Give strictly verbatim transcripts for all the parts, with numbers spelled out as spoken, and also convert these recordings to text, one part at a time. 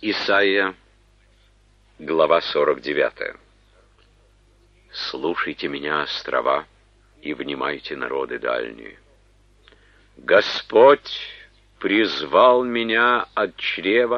Исайя, глава сорок девятая. «Слушайте меня, острова, и внимайте, народы дальние. Господь призвал меня от чрева,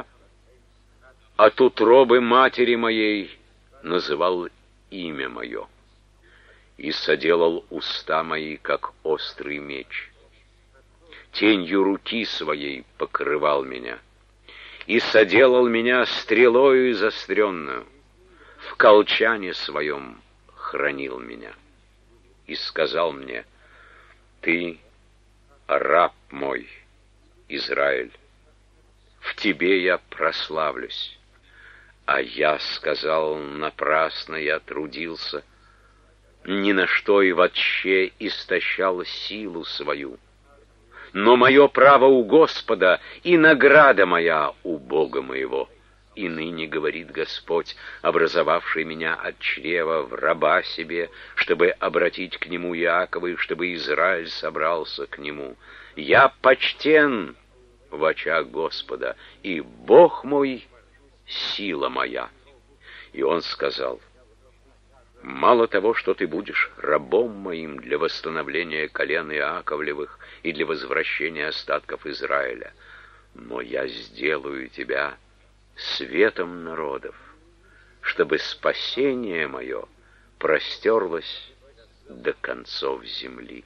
от утробы матери моей называл имя мое, и соделал уста мои, как острый меч. Тенью руки своей покрывал меня, и соделал меня стрелою изостренную, в колчане своем хранил меня, и сказал мне: ты раб мой, Израиль, в тебе я прославлюсь. А я сказал: напрасно я трудился, ни на что и вообще истощал силу свою. Но мое право у Господа, и награда моя у Бога моего. И ныне говорит Господь, образовавший меня от чрева в раба себе, чтобы обратить к нему Иакова, и чтобы Израиль собрался к нему. Я почтен в очах Господа, и Бог мой — сила моя». И он сказал: мало того, что ты будешь рабом моим для восстановления колен Иаковлевых и для возвращения остатков Израиля, но я сделаю тебя светом народов, чтобы спасение мое простерлось до концов земли.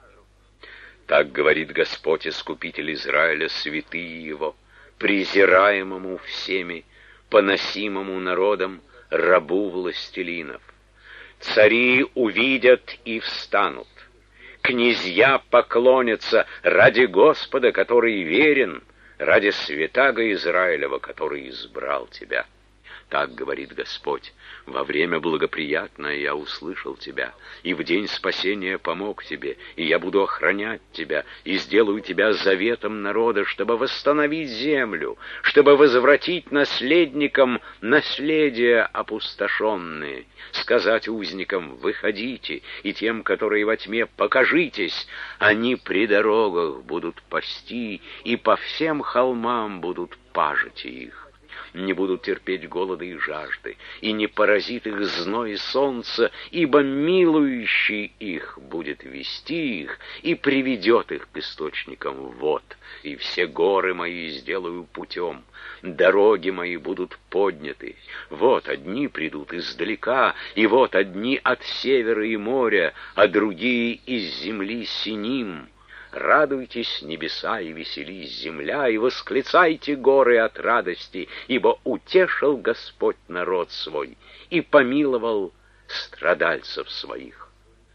Так говорит Господь, Искупитель Израиля, святые его, презираемому всеми, поносимому народом, рабу властелинов. Цари увидят и встанут, князья поклонятся ради Господа, который верен, ради святаго Израилева, который избрал тебя. Так говорит Господь: во время благоприятное я услышал тебя, и в день спасения помог тебе, и я буду охранять тебя, и сделаю тебя заветом народа, чтобы восстановить землю, чтобы возвратить наследникам наследие опустошенные, сказать узникам: выходите, и тем, которые во тьме, покажитесь. Они при дорогах будут пасти, и по всем холмам будут пажити их. Не будут терпеть голода и жажды, и не поразит их зной солнца, ибо милующий их будет вести их и приведет их к источникам вод. И все горы мои сделаю путем, дороги мои будут подняты. Вот одни придут издалека, и вот одни от севера и моря, а другие из земли Синим. Радуйтесь, небеса, и веселись земля, и восклицайте горы от радости, ибо утешил Господь народ свой и помиловал страдальцев своих.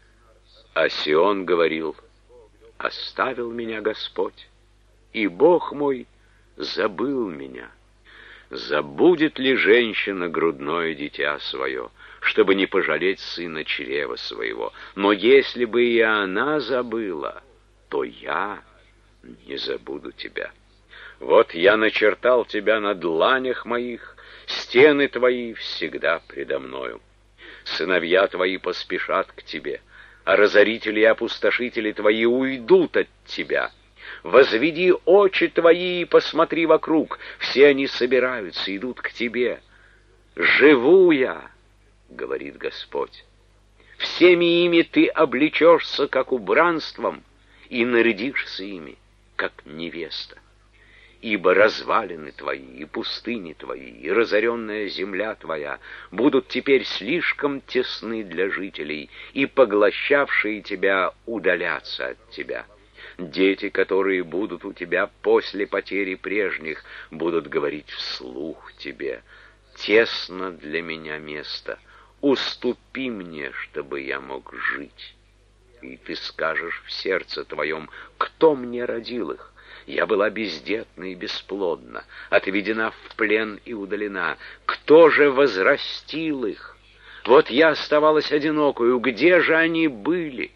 А Сион говорил: оставил меня Господь, и Бог мой забыл меня. Забудет ли женщина грудное дитя свое, чтобы не пожалеть сына чрева своего? Но если бы и она забыла, то я не забуду тебя. Вот я начертал тебя на дланях моих, стены твои всегда предо мною. Сыновья твои поспешат к тебе, а разорители и опустошители твои уйдут от тебя. Возведи очи твои и посмотри вокруг, все они собираются, идут к тебе. Живу я, говорит Господь, всеми ими ты облечешься, как убранством, и нарядишься ими, как невеста. Ибо развалины твои, и пустыни твои, и разоренная земля твоя будут теперь слишком тесны для жителей, и поглощавшие тебя удалятся от тебя. Дети, которые будут у тебя после потери прежних, будут говорить вслух тебе: тесно для меня место, уступи мне, чтобы я мог жить. И ты скажешь в сердце твоем: кто мне родил их? Я была бездетна и бесплодна, отведена в плен и удалена. Кто же возрастил их? Вот я оставалась одинокою, где же они были?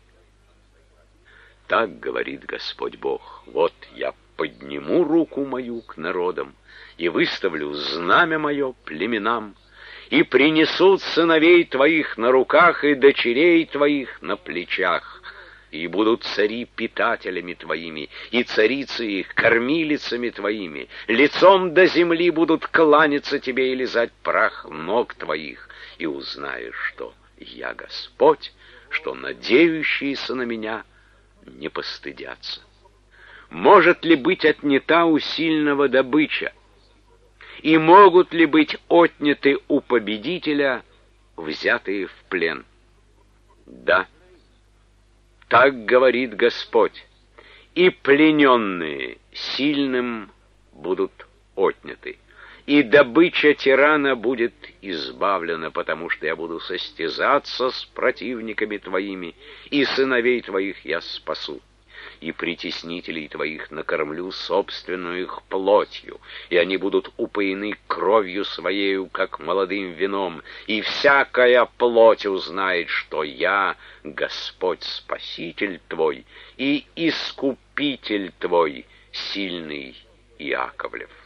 Так говорит Господь Бог: вот я подниму руку мою к народам и выставлю знамя мое племенам, и принесут сыновей твоих на руках и дочерей твоих на плечах. и будут цари питателями твоими, и царицы их кормилицами твоими, лицом до земли будут кланяться тебе и лизать прах ног твоих, и узнаешь, что я Господь, что надеющиеся на меня не постыдятся. Может ли быть отнята у сильного добыча? И могут ли быть отняты у победителя взятые в плен? Да, так говорит Господь, и плененные сильным будут отняты, и добыча тирана будет избавлена, потому что я буду состязаться с противниками твоими, и сыновей твоих я спасу. И притеснителей твоих накормлю собственную их плотью, и они будут упоены кровью своею, как молодым вином, и всякая плоть узнает, что я, Господь Спаситель твой и Искупитель твой, сильный Иаковлев.